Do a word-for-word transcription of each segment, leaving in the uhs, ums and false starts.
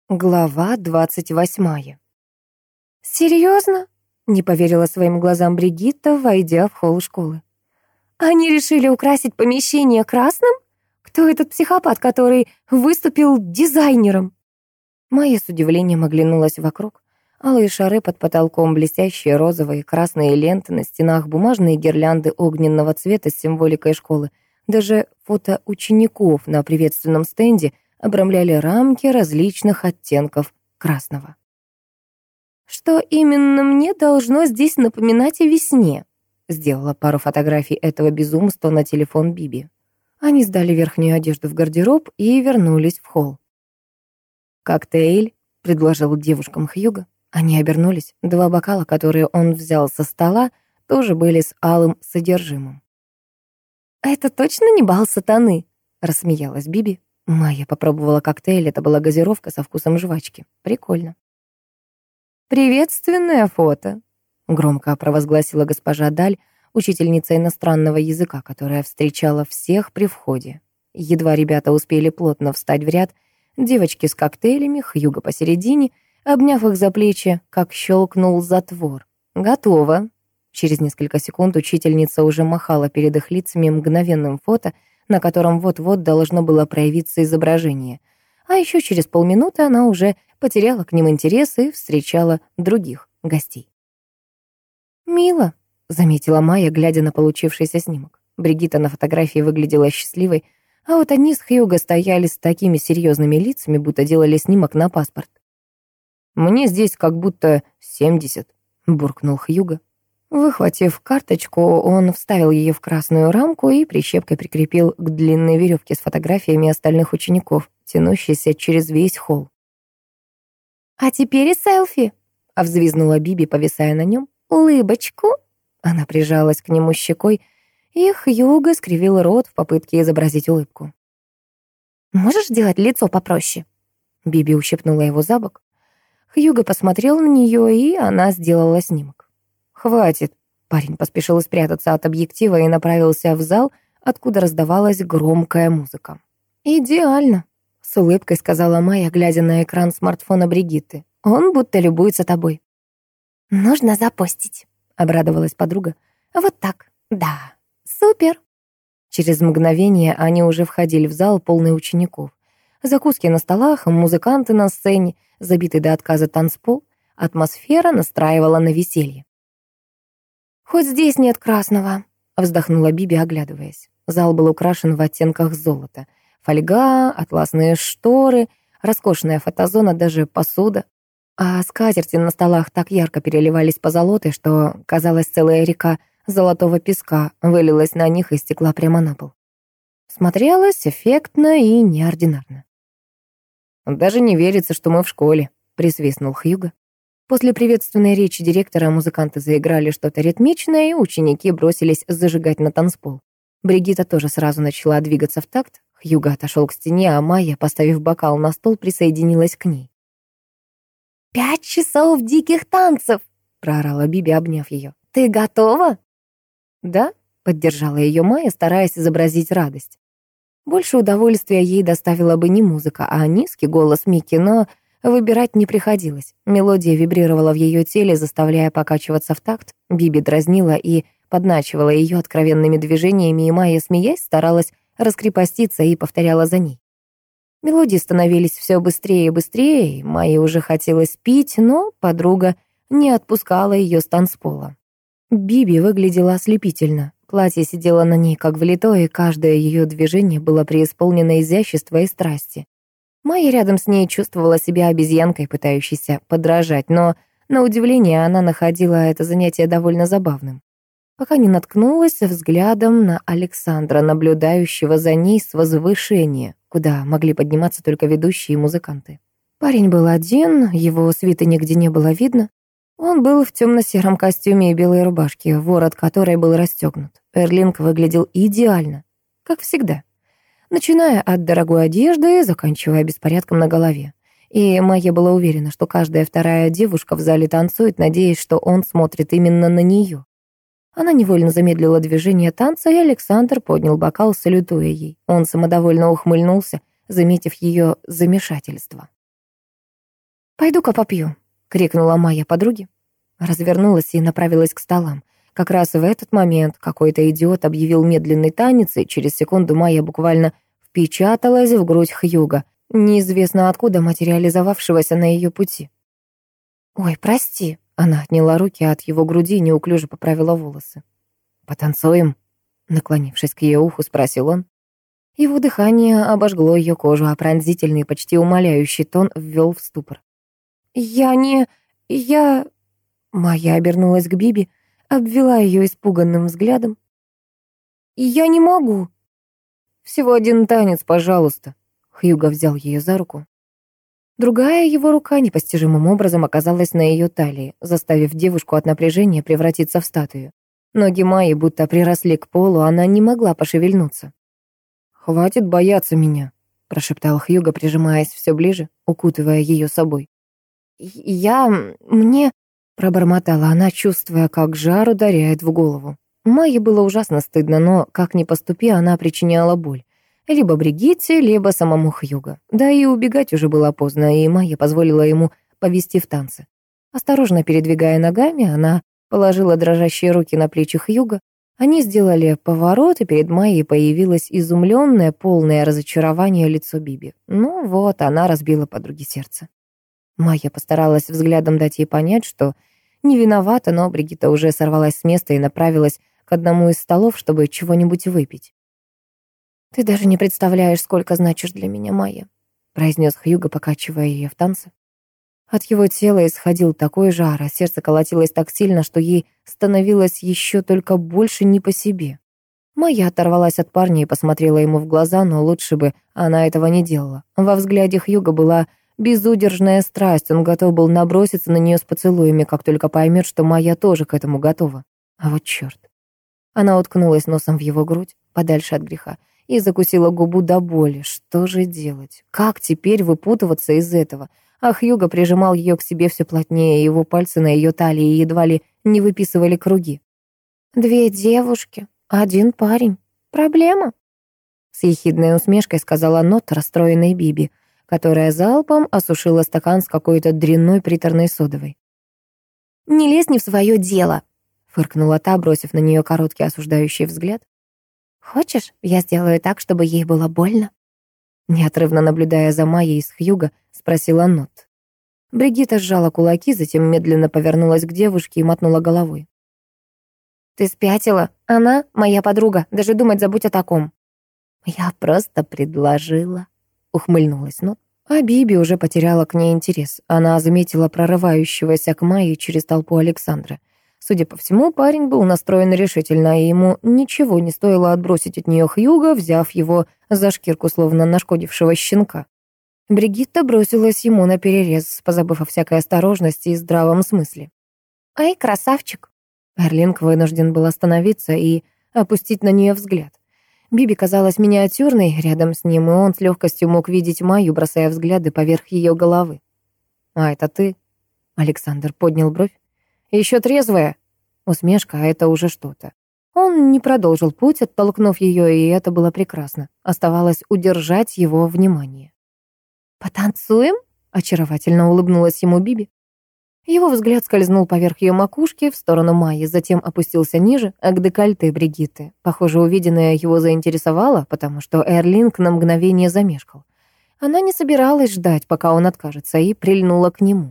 Глава двадцать восьмая. «Серьезно?» — не поверила своим глазам Бригитта, войдя в холл школы. «Они решили украсить помещение красным? Кто этот психопат, который выступил дизайнером?» Майя с удивлением оглянулась вокруг. Алые шары под потолком, блестящие розовые, красные ленты на стенах, бумажные гирлянды огненного цвета с символикой школы. Даже фото учеников на приветственном стенде обрамляли рамки различных оттенков красного. «Что именно мне должно здесь напоминать о весне?» Сделала пару фотографий этого безумства на телефон Биби. Они сдали верхнюю одежду в гардероб и вернулись в холл. «Коктейль», — предложил девушкам Хьюго. Они обернулись. Два бокала, которые он взял со стола, тоже были с алым содержимым. «Это точно не бал сатаны?» — рассмеялась Биби. Майя попробовала коктейль, это была газировка со вкусом жвачки. Прикольно. «Приветственное фото», — громко провозгласила госпожа Даль, учительница иностранного языка, которая встречала всех при входе. Едва ребята успели плотно встать в ряд, девочки с коктейлями, Хьюго посередине, обняв их за плечи, как щелкнул затвор. «Готово». Через несколько секунд учительница уже махала перед их лицами мгновенным фото, на котором вот-вот должно было проявиться изображение. А еще через полминуты она уже потеряла к ним интерес и встречала других гостей. «Мило», — заметила Майя, глядя на получившийся снимок. Бригитта на фотографии выглядела счастливой, а вот они с Хьюго стояли с такими серьезными лицами, будто делали снимок на паспорт. «Мне здесь как будто семьдесят», — буркнул Хьюго. Выхватив карточку, он вставил ее в красную рамку и прищепкой прикрепил к длинной веревке с фотографиями остальных учеников, тянущейся через весь холл. «А теперь и селфи!» — а взвизгнула Биби, повисая на нем. «Улыбочку!» Она прижалась к нему щекой, и Хьюго скривил рот в попытке изобразить улыбку. «Можешь сделать лицо попроще?» Биби ущипнула его за бок. Хьюго посмотрел на нее, и она сделала снимок. «Хватит!» Парень поспешил спрятаться от объектива и направился в зал, откуда раздавалась громкая музыка. «Идеально!» — с улыбкой сказала Майя, глядя на экран смартфона Бригитты. «Он будто любуется тобой». «Нужно запостить», — обрадовалась подруга. «Вот так. Да. Супер!» Через мгновение они уже входили в зал, полный учеников. Закуски на столах, музыканты на сцене, забитый до отказа танцпол. Атмосфера настраивала на веселье. «Хоть здесь нет красного», — вздохнула Биби, оглядываясь. Зал был украшен в оттенках золота. Фольга, атласные шторы, роскошная фотозона, даже посуда. А скатерти на столах так ярко переливались позолотой, что, казалось, целая река золотого песка вылилась на них и стекла прямо на пол. Смотрелось эффектно и неординарно. «Даже не верится, что мы в школе», — присвистнул Хьюго. После приветственной речи директора музыканты заиграли что-то ритмичное, и ученики бросились зажигать на танцпол. Бригитта тоже сразу начала двигаться в такт. Хьюго отошел к стене, а Майя, поставив бокал на стол, присоединилась к ней. «Пять часов диких танцев!» — проорала Биби, обняв ее. «Ты готова?» «Да», — поддержала ее Майя, стараясь изобразить радость. Больше удовольствия ей доставила бы не музыка, а низкий голос Микки, но выбирать не приходилось. Мелодия вибрировала в ее теле, заставляя покачиваться в такт. Биби дразнила и подначивала ее откровенными движениями, и Майя, смеясь, старалась раскрепоститься и повторяла за ней. Мелодии становились все быстрее и быстрее, и Майе уже хотелось пить, но подруга не отпускала ее с танцпола. Биби выглядела ослепительно. Платье сидело на ней как влитое, и каждое ее движение было преисполнено изящества и страсти. Майя рядом с ней чувствовала себя обезьянкой, пытающейся подражать, но, на удивление, она находила это занятие довольно забавным. Пока не наткнулась взглядом на Александра, наблюдающего за ней с возвышения, куда могли подниматься только ведущие и музыканты. Парень был один, его свиты нигде не было видно. Он был в темно-сером костюме и белой рубашке, ворот которой был расстегнут. Эрлинг выглядел идеально, как всегда. Начиная от дорогой одежды, заканчивая беспорядком на голове. И Майя была уверена, что каждая вторая девушка в зале танцует, надеясь, что он смотрит именно на нее. Она невольно замедлила движение танца, и Александр поднял бокал, салютуя ей. Он самодовольно ухмыльнулся, заметив ее замешательство. «Пойду-ка попью», — крикнула Майя подруге. Развернулась и направилась к столам. Как раз в этот момент какой-то идиот объявил медленный танец, и через секунду Майя буквально впечаталась в грудь Хьюга, неизвестно откуда материализовавшегося на ее пути. «Ой, прости», — она отняла руки от его груди и неуклюже поправила волосы. «Потанцуем?» — наклонившись к ее уху, спросил он. Его дыхание обожгло ее кожу, а пронзительный, почти умоляющий тон ввел в ступор. «Я не... я...» Майя обернулась к Биби, обвела ее испуганным взглядом. «Я не могу». «Всего один танец, пожалуйста». Хьюго взял ее за руку. Другая его рука непостижимым образом оказалась на ее талии, заставив девушку от напряжения превратиться в статую. Ноги Майи будто приросли к полу, она не могла пошевельнуться. «Хватит бояться меня», — прошептал Хьюго, прижимаясь все ближе, укутывая ее собой. «Я... мне...» — пробормотала она, чувствуя, как жар ударяет в голову. Майе было ужасно стыдно, но, как ни поступи, она причиняла боль. Либо Бригитте, либо самому Хьюго. Да и убегать уже было поздно, и Майя позволила ему повести в танцы. Осторожно передвигая ногами, она положила дрожащие руки на плечи Хьюго. Они сделали поворот, и перед Майей появилось изумленное, полное разочарование лицо Биби. Ну вот, она разбила подруге сердце. Майя постаралась взглядом дать ей понять, что не виновата, но Бригитта уже сорвалась с места и направилась к одному из столов, чтобы чего-нибудь выпить. «Ты даже не представляешь, сколько значишь для меня, Майя», произнес Хьюго, покачивая ее в танце. От его тела исходил такой жар, а сердце колотилось так сильно, что ей становилось еще только больше не по себе. Майя оторвалась от парня и посмотрела ему в глаза, но лучше бы она этого не делала. Во взгляде Хьюго была безудержная страсть, он готов был наброситься на нее с поцелуями, как только поймет, что Майя тоже к этому готова. А вот черт. Она уткнулась носом в его грудь, подальше от греха, и закусила губу до боли. Что же делать? Как теперь выпутываться из этого? А Хьюго прижимал ее к себе все плотнее, его пальцы на ее талии едва ли не выписывали круги. «Две девушки, один парень. Проблема?» С ехидной усмешкой сказала Нот, расстроенной Биби, которая залпом осушила стакан с какой-то дрянной приторной содовой. «Не лезь не в свое дело», — фыркнула та, бросив на нее короткий осуждающий взгляд. «Хочешь, я сделаю так, чтобы ей было больно?» Неотрывно наблюдая за Майей с Хьюго, спросила Нот. Бригитта сжала кулаки, затем медленно повернулась к девушке и мотнула головой. «Ты спятила? Она моя подруга, даже думать забудь о таком». «Я просто предложила», — ухмыльнулась Нот. А Биби уже потеряла к ней интерес. Она заметила прорывающегося к Майе через толпу Александра. Судя по всему, парень был настроен решительно, и ему ничего не стоило отбросить от нее Хьюго, взяв его за шкирку, словно нашкодившего щенка. Бригитта бросилась ему на перерез, позабыв о всякой осторожности и здравом смысле. «Ай, красавчик!» Эрлинг вынужден был остановиться и опустить на нее взгляд. Биби казалась миниатюрной рядом с ним, и он с легкостью мог видеть Майю, бросая взгляды поверх ее головы. «А это ты?» Александр поднял бровь. «Еще трезвая?» Усмешка, а это уже что-то. Он не продолжил путь, оттолкнув ее, и это было прекрасно. Оставалось удержать его внимание. «Потанцуем?» — очаровательно улыбнулась ему Биби. Его взгляд скользнул поверх ее макушки в сторону Майи, затем опустился ниже, а к декольте Бригитты. Похоже, увиденное его заинтересовало, потому что Эрлинг на мгновение замешкал. Она не собиралась ждать, пока он откажется, и прильнула к нему.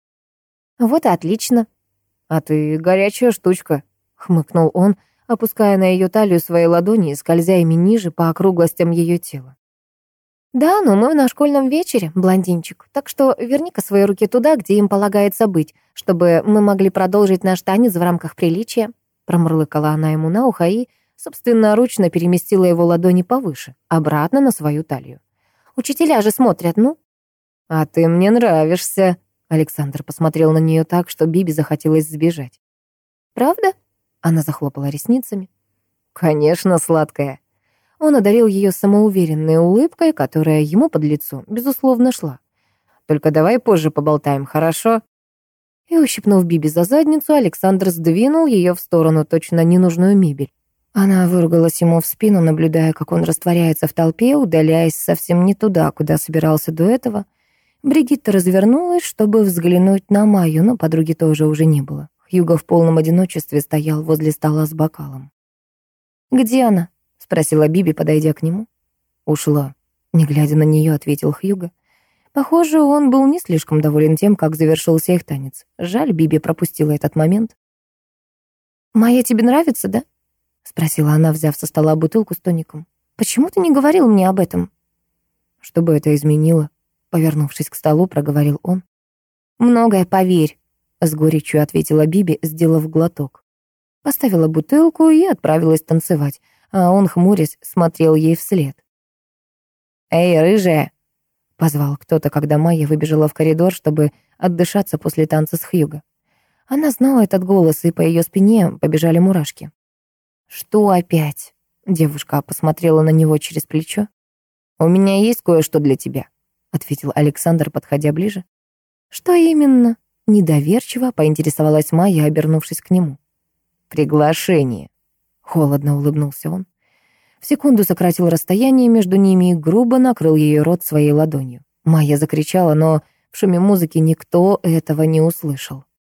«Вот и отлично». «А ты горячая штучка», — хмыкнул он, опуская на ее талию свои ладони и скользя ими ниже по округлостям ее тела. «Да, но мы на школьном вечере, блондинчик, так что верни-ка свои руки туда, где им полагается быть, чтобы мы могли продолжить наш танец в рамках приличия», промурлыкала она ему на ухо и собственноручно переместила его ладони повыше, обратно на свою талию. «Учителя же смотрят, ну». «А ты мне нравишься», Александр посмотрел на нее так, что Биби захотелось сбежать. «Правда?» Она захлопала ресницами. «Конечно, сладкая». Он одарил ее самоуверенной улыбкой, которая ему под лицо, безусловно, шла. «Только давай позже поболтаем, хорошо?» И, ущипнув Биби за задницу, Александр сдвинул ее в сторону, точно ненужную мебель. Она выругалась ему в спину, наблюдая, как он растворяется в толпе, удаляясь совсем не туда, куда собирался до этого. Бригитта развернулась, чтобы взглянуть на Майю, но подруги тоже уже не было. Хьюго в полном одиночестве стоял возле стола с бокалом. «Где она?» — спросила Биби, подойдя к нему. «Ушла», — не глядя на нее, ответил Хьюго. Похоже, он был не слишком доволен тем, как завершился их танец. Жаль, Биби пропустила этот момент. «Майя тебе нравится, да?» — спросила она, взяв со стола бутылку с тоником. «Почему ты не говорил мне об этом?» «Что бы это изменило?» — повернувшись к столу, проговорил он. «Многое, поверь», — с горечью ответила Биби, сделав глоток. Поставила бутылку и отправилась танцевать, а он, хмурясь, смотрел ей вслед. «Эй, рыжая!» — позвал кто-то, когда Майя выбежала в коридор, чтобы отдышаться после танца с Хьюго. Она знала этот голос, и по ее спине побежали мурашки. «Что опять?» — девушка посмотрела на него через плечо. «У меня есть кое-что для тебя», — ответил Александр, подходя ближе. «Что именно?» — недоверчиво поинтересовалась Майя, обернувшись к нему. «Приглашение», — холодно улыбнулся он. В секунду сократил расстояние между ними и грубо накрыл ее рот своей ладонью. Майя закричала, но в шуме музыки никто этого не услышал.